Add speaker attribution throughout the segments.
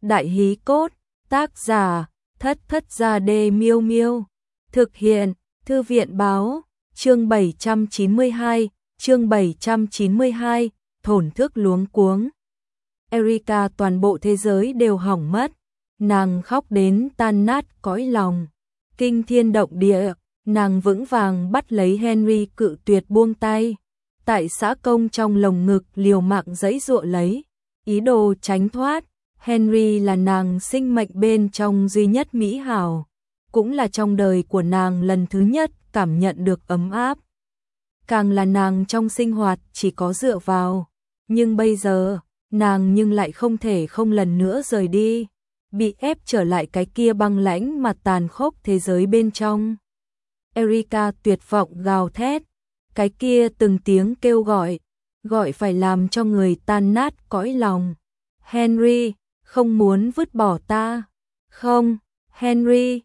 Speaker 1: Đại hí cốt, tác giả, Thất Thất Gia Đê Miêu Miêu. Thực hiện, Thư viện báo, chương 792, thổn thức luống cuống. Erika toàn bộ thế giới đều hỏng mất, nàng khóc đến tan nát cõi lòng. Kinh thiên động địa, nàng vững vàng bắt lấy Henry cự tuyệt buông tay. Tại xã công trong lồng ngực liều mạng giãy giụa lấy, ý đồ tránh thoát. Henry là nàng sinh mệnh bên trong duy nhất mỹ hảo, cũng là trong đời của nàng lần thứ nhất cảm nhận được ấm áp. Càng là nàng trong sinh hoạt chỉ có dựa vào, nhưng bây giờ, nàng nhưng lại không thể không lần nữa rời đi, bị ép trở lại cái kia băng lãnh mà tàn khốc thế giới bên trong. Erika tuyệt vọng gào thét, cái kia từng tiếng kêu gọi phải làm cho người tan nát cõi lòng. Henry, không muốn vứt bỏ ta. Không, Henry,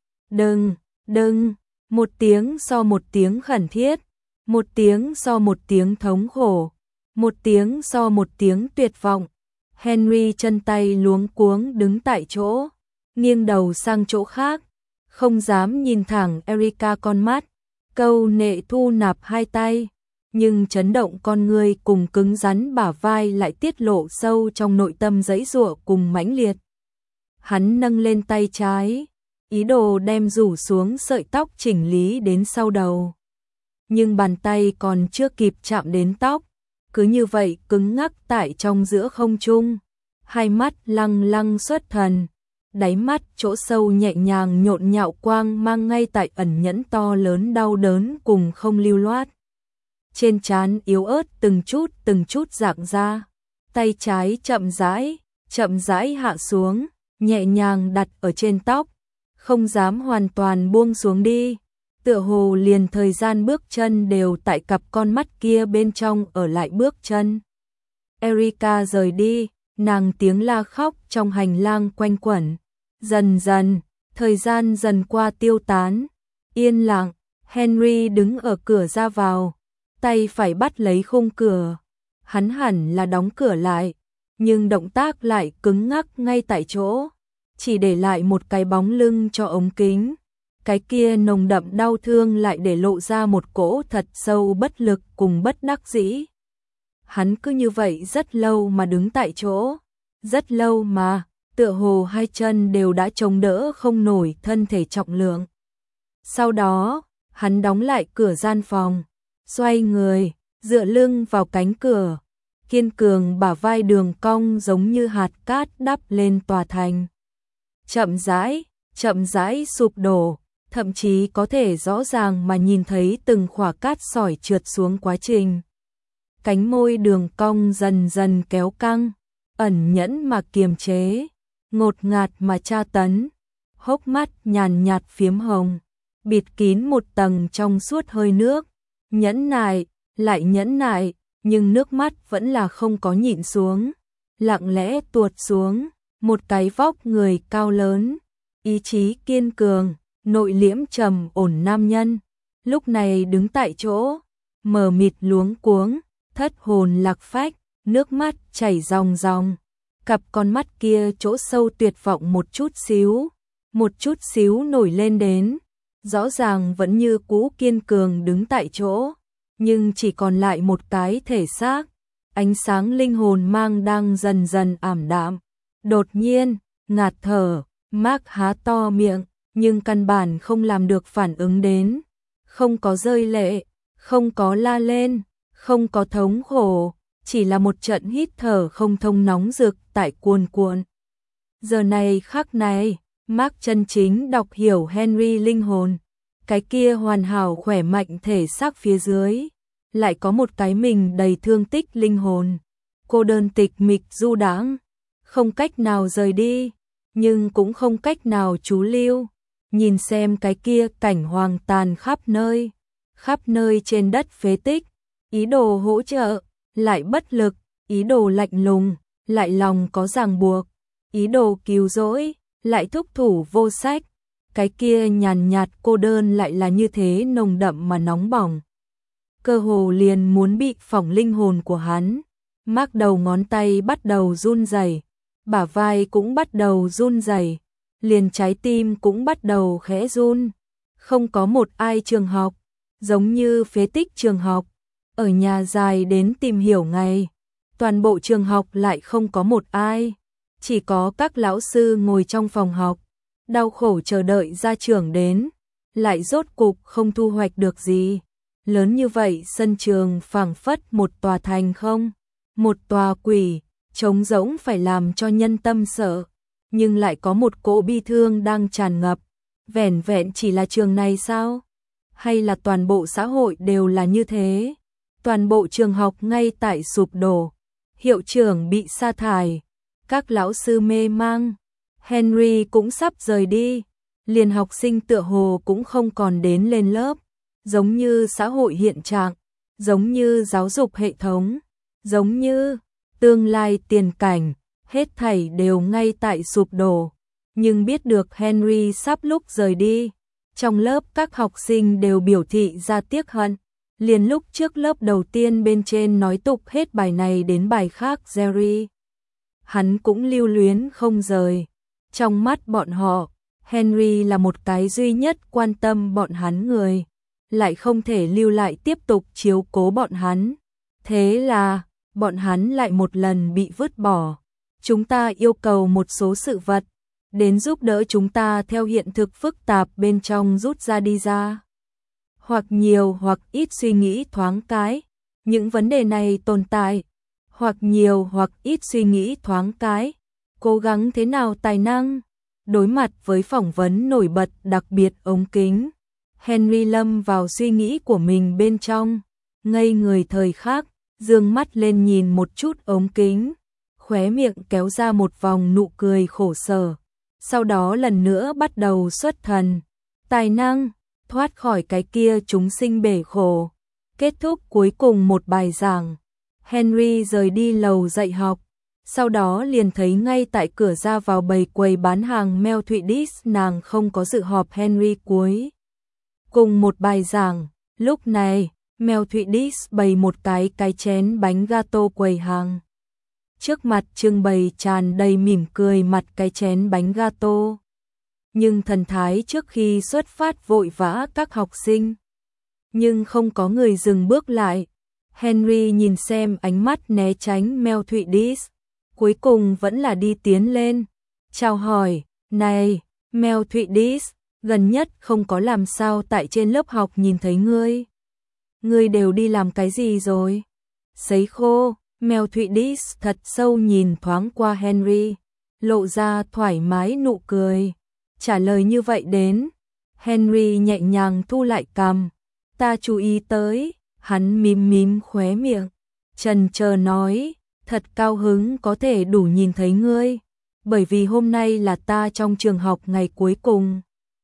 Speaker 1: đừng. Một tiếng so một tiếng khẩn thiết, một tiếng so một tiếng thống khổ, một tiếng so một tiếng tuyệt vọng. Henry chân tay luống cuống đứng tại chỗ, nghiêng đầu sang chỗ khác, không dám nhìn thẳng Erika con mắt, câu nệ thu nạp hai tay, nhưng chấn động con người cùng cứng rắn bả vai lại tiết lộ sâu trong nội tâm giãy giụa cùng mãnh liệt. Hắn nâng lên tay trái, ý đồ đem rủ xuống sợi tóc chỉnh lý đến sau đầu. Nhưng bàn tay còn chưa kịp chạm đến tóc, cứ như vậy cứng ngắc tại trong giữa không trung. Hai mắt lăng lăng xuất thần, đáy mắt chỗ sâu nhẹ nhàng nhộn nhạo quang mang ngay tại ẩn nhẫn to lớn đau đớn cùng không lưu loát. Trên trán yếu ớt từng chút rạng ra, tay trái chậm rãi hạ xuống, nhẹ nhàng đặt ở trên tóc, không dám hoàn toàn buông xuống đi, tựa hồ liền thời gian bước chân đều tại cặp con mắt kia bên trong ở lại bước chân. Erika rời đi, nàng tiếng la khóc trong hành lang quanh quẩn, dần dần, thời gian dần qua tiêu tán, yên lặng. Henry đứng ở cửa ra vào, tay phải bắt lấy khung cửa, hắn hẳn là đóng cửa lại, nhưng động tác lại cứng ngắc ngay tại chỗ, chỉ để lại một cái bóng lưng cho ống kính. Cái kia nồng đậm đau thương lại để lộ ra một cỗ thật sâu bất lực cùng bất đắc dĩ. Hắn cứ như vậy rất lâu mà đứng tại chỗ, rất lâu mà, tựa hồ hai chân đều đã chống đỡ không nổi thân thể trọng lượng. Sau đó, hắn đóng lại cửa gian phòng, xoay người, dựa lưng vào cánh cửa, kiên cường bả vai đường cong giống như hạt cát đắp lên tòa thành. Chậm rãi sụp đổ, thậm chí có thể rõ ràng mà nhìn thấy từng khỏa cát sỏi trượt xuống quá trình. Cánh môi đường cong dần dần kéo căng, ẩn nhẫn mà kiềm chế, ngột ngạt mà tra tấn, hốc mắt nhàn nhạt phiếm hồng, bịt kín một tầng trong suốt hơi nước, nhẫn nại, lại nhẫn nại, nhưng nước mắt vẫn là không có nhịn xuống, lặng lẽ tuột xuống. Một cái vóc người cao lớn, ý chí kiên cường, nội liễm trầm ổn nam nhân, lúc này đứng tại chỗ, mờ mịt luống cuống, thất hồn lạc phách, nước mắt chảy ròng ròng. Cặp con mắt kia chỗ sâu tuyệt vọng một chút xíu nổi lên đến, rõ ràng vẫn như cũ kiên cường đứng tại chỗ, nhưng chỉ còn lại một cái thể xác, ánh sáng linh hồn mang đang dần dần ảm đạm. Đột nhiên, ngạt thở, Mark há to miệng, nhưng căn bản không làm được phản ứng đến, không có rơi lệ, không có la lên, không có thống khổ, chỉ là một trận hít thở không thông nóng rực tại cuồn cuộn. Giờ này khắc này, Mark chân chính đọc hiểu Henry linh hồn, cái kia hoàn hảo khỏe mạnh thể xác phía dưới, lại có một cái mình đầy thương tích linh hồn, cô đơn tịch mịch du đãng, không cách nào rời đi, nhưng cũng không cách nào trú lưu. Nhìn xem cái kia cảnh hoang tàn khắp nơi trên đất phế tích, ý đồ hỗ trợ, lại bất lực, ý đồ lạnh lùng, lại lòng có ràng buộc, ý đồ cứu rỗi, lại thúc thủ vô sách. Cái kia nhàn nhạt cô đơn lại là như thế nồng đậm mà nóng bỏng. Cơ hồ liền muốn bị phỏng linh hồn của hắn. Mark đầu ngón tay bắt đầu run rẩy, bả vai cũng bắt đầu run rẩy, liền trái tim cũng bắt đầu khẽ run. Không có một ai trường học, giống như phế tích trường học, ở nhà dài đến tìm hiểu ngày. Toàn bộ trường học lại không có một ai, chỉ có các lão sư ngồi trong phòng học, đau khổ chờ đợi gia trưởng đến, lại rốt cục không thu hoạch được gì. Lớn như vậy sân trường phảng phất một tòa thành không, một tòa quỷ, trống rỗng phải làm cho nhân tâm sợ, nhưng lại có một cỗ bi thương đang tràn ngập. Vẻn vẹn chỉ là trường này sao? Hay là toàn bộ xã hội đều là như thế? Toàn bộ trường học ngay tại sụp đổ, hiệu trưởng bị sa thải, các lão sư mê mang, Henry cũng sắp rời đi, liền học sinh tựa hồ cũng không còn đến lên lớp, giống như xã hội hiện trạng, giống như giáo dục hệ thống, giống như tương lai tiền cảnh, hết thảy đều ngay tại sụp đổ. Nhưng biết được Henry sắp lúc rời đi, trong lớp các học sinh đều biểu thị ra tiếc hận. Liền lúc trước lớp đầu tiên bên trên nói tục hết bài này đến bài khác Jerry, hắn cũng lưu luyến không rời. Trong mắt bọn họ, Henry là một cái duy nhất quan tâm bọn hắn người, lại không thể lưu lại tiếp tục chiếu cố bọn hắn. Thế là, bọn hắn lại một lần bị vứt bỏ. Chúng ta yêu cầu một số sự vật, đến giúp đỡ chúng ta theo hiện thực phức tạp bên trong rút ra đi ra. Hoặc nhiều hoặc ít suy nghĩ thoáng cái, những vấn đề này tồn tại. Hoặc nhiều hoặc ít suy nghĩ thoáng cái, cố gắng thế nào tài năng. Đối mặt với phỏng vấn nổi bật đặc biệt ống kính, Henry lâm vào suy nghĩ của mình bên trong, ngây người thời khắc, dương mắt lên nhìn một chút ống kính, khóe miệng kéo ra một vòng nụ cười khổ sở, sau đó lần nữa bắt đầu xuất thần. Tài năng, thoát khỏi cái kia chúng sinh bể khổ. Kết thúc cuối cùng một bài giảng, Henry rời đi lầu dạy học, sau đó liền thấy ngay tại cửa ra vào bầy quầy bán hàng Mel Thụy nàng không có dự họp Henry cuối cùng một bài giảng. Lúc này, Mel Thụy bày một cái chén bánh gato quầy hàng. Trước mặt trưng bày tràn đầy mỉm cười mặt cái chén bánh gato. Nhưng thần thái trước khi xuất phát vội vã các học sinh. Nhưng không có người dừng bước lại. Henry nhìn xem ánh mắt né tránh Mel Thụy cuối cùng vẫn là đi tiến lên. Chào hỏi, này, Mel Thụy gần nhất không có làm sao tại trên lớp học nhìn thấy ngươi. Ngươi đều đi làm cái gì rồi? Sấy khô, Mel Thụy thật sâu nhìn thoáng qua Henry, lộ ra thoải mái nụ cười. Trả lời như vậy đến, Henry nhẹ nhàng thu lại cằm. Ta chú ý tới, hắn mím mím khóe miệng, chần chờ nói, thật cao hứng có thể đủ nhìn thấy ngươi, bởi vì hôm nay là ta trong trường học ngày cuối cùng.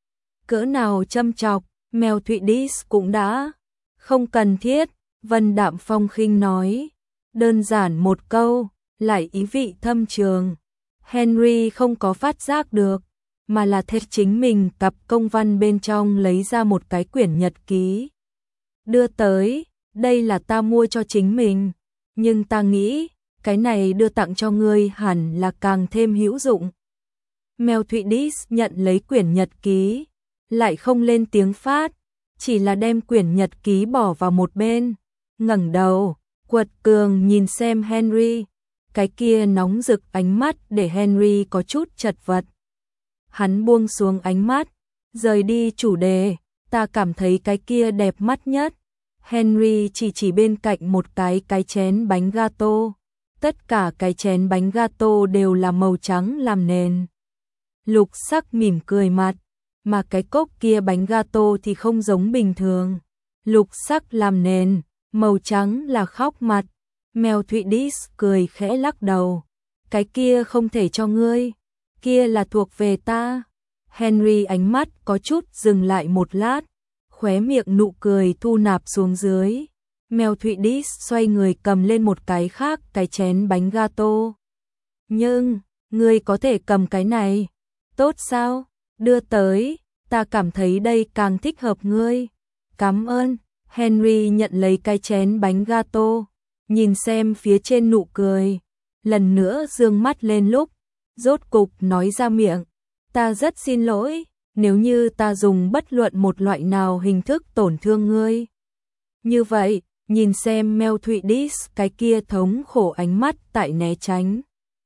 Speaker 1: Cỡ nào châm chọc, Mel Thụy cũng đã. Không cần thiết, Vân đạm phong khinh nói. Đơn giản một câu, lại ý vị thâm trường. Henry không có phát giác được, mà là theo chính mình cặp công văn bên trong lấy ra một cái quyển nhật ký. Đưa tới, đây là ta mua cho chính mình, nhưng ta nghĩ, cái này đưa tặng cho ngươi hẳn là càng thêm hữu dụng. Mel Thụy nhận lấy quyển nhật ký, lại không lên tiếng phát, chỉ là đem quyển nhật ký bỏ vào một bên, ngẩng đầu, quật cường nhìn xem Henry, cái kia nóng rực ánh mắt để Henry có chút chật vật. Hắn buông xuống ánh mắt, rời đi chủ đề, ta cảm thấy cái kia đẹp mắt nhất. Henry chỉ bên cạnh một cái chén bánh gato. Tất cả cái chén bánh gato đều là màu trắng làm nền. Lục sắc mỉm cười mặt, mà cái cốc kia bánh gato thì không giống bình thường. Lục sắc làm nền, màu trắng là khóc mặt. Mel Thụy cười khẽ lắc đầu. Cái kia không thể cho ngươi, kia là thuộc về ta. Henry ánh mắt có chút dừng lại một lát, khóe miệng nụ cười thu nạp xuống dưới. Mel Thụy xoay người cầm lên một cái khác cái chén bánh gato. Nhưng, ngươi có thể cầm cái này. Tốt sao? Đưa tới, ta cảm thấy đây càng thích hợp ngươi. Cảm ơn. Henry nhận lấy cái chén bánh gato, nhìn xem phía trên nụ cười. Lần nữa dương mắt lên lúc, rốt cục nói ra miệng. Ta rất xin lỗi, nếu như ta dùng bất luận một loại nào hình thức tổn thương ngươi. Như vậy, nhìn xem Mel Thụy cái kia thống khổ ánh mắt tại né tránh.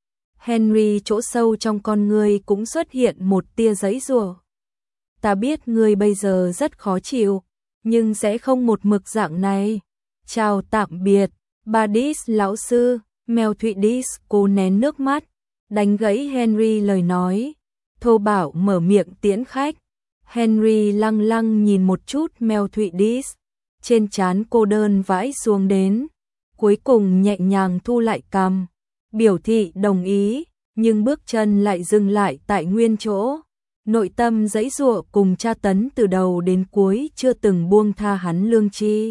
Speaker 1: Henry chỗ sâu trong con ngươi cũng xuất hiện một tia giãy giụa. Ta biết ngươi bây giờ rất khó chịu, nhưng sẽ không một mực dạng này. Chào tạm biệt, Badis lão sư. Mel Thụy cố nén nước mắt, đánh gãy Henry lời nói, thô bạo mở miệng tiễn khách. Henry lăng lăng nhìn một chút Mel Thụy, trên trán cô đơn vãi xuống đến, cuối cùng nhẹ nhàng thu lại cằm, biểu thị đồng ý, nhưng bước chân lại dừng lại tại nguyên chỗ. Nội tâm giãy giụa cùng tra tấn từ đầu đến cuối chưa từng buông tha hắn lương tri.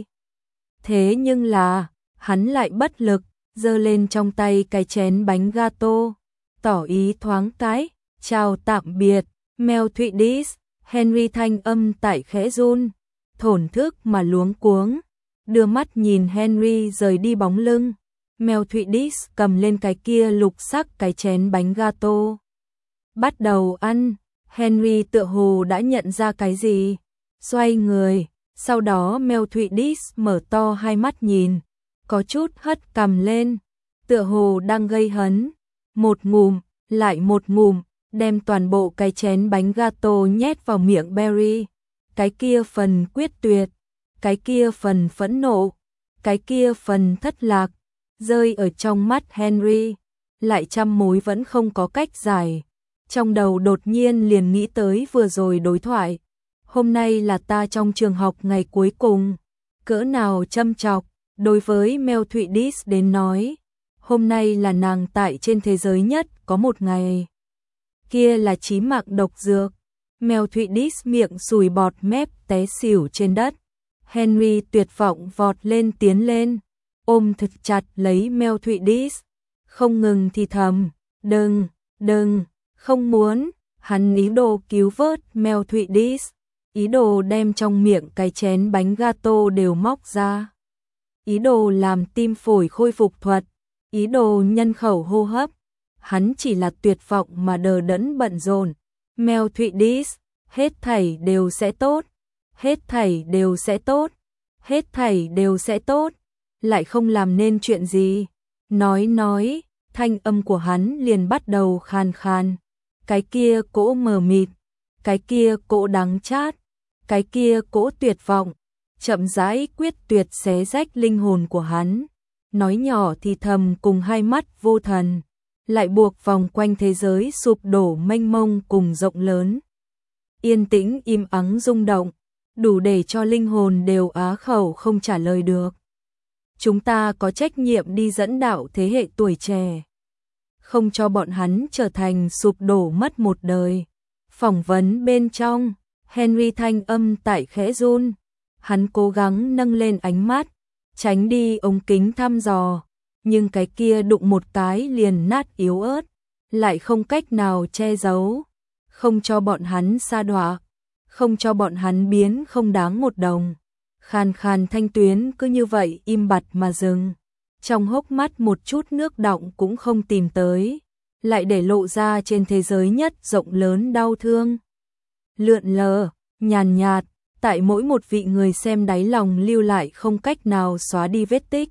Speaker 1: Thế nhưng là, hắn lại bất lực, giơ lên trong tay cái chén bánh gato, tỏ ý thoáng cái, chào tạm biệt, Mel Thụy. Henry thanh âm tại khẽ run, thổn thức mà luống cuống, đưa mắt nhìn Henry rời đi bóng lưng. Mel Thụy cầm lên cái kia lục sắc cái chén bánh gato, bắt đầu ăn. Henry tựa hồ đã nhận ra cái gì, xoay người, sau đó Mel Thụy mở to hai mắt nhìn, có chút hất cằm lên, tựa hồ đang gây hấn, một ngụm, lại một ngụm, đem toàn bộ cái chén bánh gato nhét vào miệng Barry. Cái kia phần quyết tuyệt, cái kia phần phẫn nộ, cái kia phần thất lạc, rơi ở trong mắt Henry, lại trăm mối vẫn không có cách giải. Trong đầu đột nhiên liền nghĩ tới vừa rồi đối thoại. Hôm nay là ta trong trường học ngày cuối cùng, cỡ nào châm chọc, đối với Mel Thụy đến nói. Hôm nay là nàng tại trên thế giới nhất có một ngày. Kia là chí mạng độc dược. Mel Thụy miệng sùi bọt mép té xỉu trên đất. Henry tuyệt vọng vọt lên tiến lên, ôm thật chặt lấy Mel Thụy, không ngừng thì thầm, đừng, không muốn. Hắn ý đồ cứu vớt Mel Thụy, ý đồ đem trong miệng cái chén bánh gato đều móc ra, ý đồ làm tim phổi khôi phục thuật, ý đồ nhân khẩu hô hấp. Hắn chỉ là tuyệt vọng mà đờ đẫn bận rộn. Mel Thụy, hết thảy đều sẽ tốt, hết thảy đều sẽ tốt, hết thảy đều sẽ tốt, lại không làm nên chuyện gì. Nói, thanh âm của hắn liền bắt đầu khàn khàn. Cái kia cỗ mờ mịt, cái kia cỗ đắng chát, cái kia cỗ tuyệt vọng, chậm rãi quyết tuyệt xé rách linh hồn của hắn. Nói nhỏ thì thầm cùng hai mắt vô thần, lại buộc vòng quanh thế giới sụp đổ mênh mông cùng rộng lớn. Yên tĩnh im ắng rung động, đủ để cho linh hồn đều á khẩu không trả lời được. Chúng ta có trách nhiệm đi dẫn đạo thế hệ tuổi trẻ, không cho bọn hắn trở thành sụp đổ mất một đời. Phỏng vấn bên trong, Henry thanh âm tại khẽ run, hắn cố gắng nâng lên ánh mắt, tránh đi ống kính thăm dò, nhưng cái kia đụng một cái liền nát yếu ớt, lại không cách nào che giấu, không cho bọn hắn sa đọa, không cho bọn hắn biến không đáng một đồng. Khàn khàn thanh tuyến cứ như vậy im bặt mà dừng, trong hốc mắt một chút nước đọng cũng không tìm tới, lại để lộ ra trên thế giới nhất rộng lớn đau thương. Lượn lờ, nhàn nhạt, tại mỗi một vị người xem đáy lòng lưu lại không cách nào xóa đi vết tích.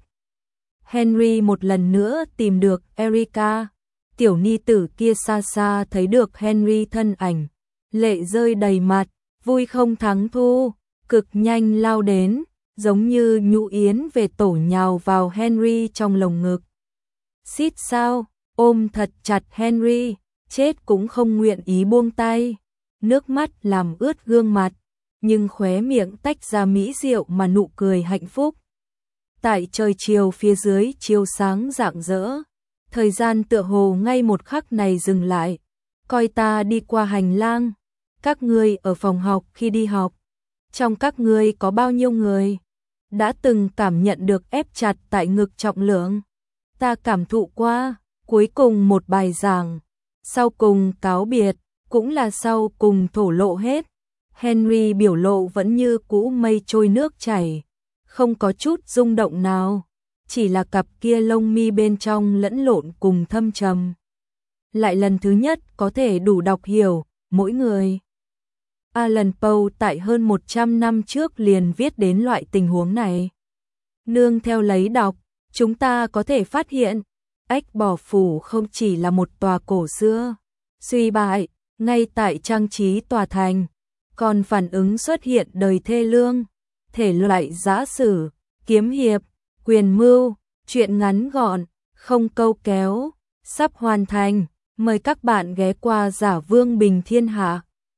Speaker 1: Henry một lần nữa tìm được Erica, tiểu ni tử kia xa xa thấy được Henry thân ảnh, lệ rơi đầy mặt, vui không thắng thua, cực nhanh lao đến, giống như nhũ yến về tổ nhào vào Henry trong lồng ngực. Xít sao, ôm thật chặt Henry, chết cũng không nguyện ý buông tay, nước mắt làm ướt gương mặt, nhưng khóe miệng tách ra mỹ diệu mà nụ cười hạnh phúc. Tại trời chiều phía dưới chiều sáng rạng rỡ, thời gian tựa hồ ngay một khắc này dừng lại, coi ta đi qua hành lang, các ngươi ở phòng học khi đi học, trong các ngươi có bao nhiêu người đã từng cảm nhận được ép chặt tại ngực trọng lượng? Ta cảm thụ qua, cuối cùng một bài giảng, sau cùng cáo biệt, cũng là sau cùng thổ lộ hết. Henry biểu lộ vẫn như cũ mây trôi nước chảy, không có chút rung động nào, chỉ là cặp kia lông mi bên trong lẫn lộn cùng thâm trầm. lại lần thứ nhất có thể đủ đọc hiểu mỗi người. Alan Poe tại hơn 100 năm trước liền viết đến loại tình huống này. Nương theo lấy đọc, chúng ta có thể phát hiện, Ếch Bỏ Phủ không chỉ là một tòa cổ xưa, suy bại, ngay tại trang trí tòa thành, còn phản ứng xuất hiện đời thê lương, thể loại giã sử, kiếm hiệp, quyền mưu, truyện ngắn gọn, không câu kéo, sắp hoàn thành, mời các bạn ghé qua Giả Vương Bình Thiên Hạ.